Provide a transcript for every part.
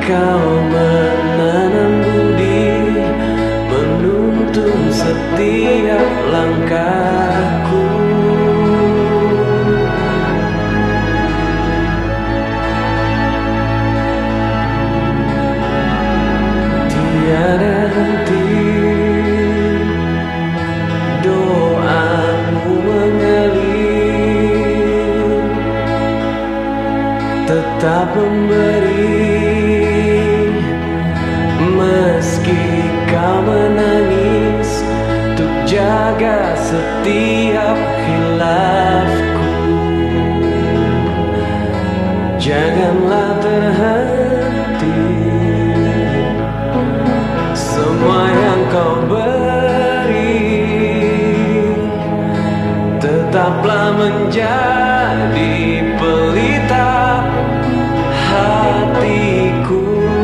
Kau menanam budi, menuntun setiap langkahku. Tiada henti doamu mengalir, tetap memberi. Meski kau menangis, untuk jaga setiap khilafku. Janganlah terhenti, semua yang kau beri tetaplah menjadi pelita hatiku.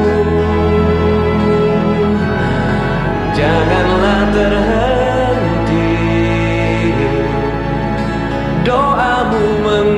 Janganlah terhenti doamu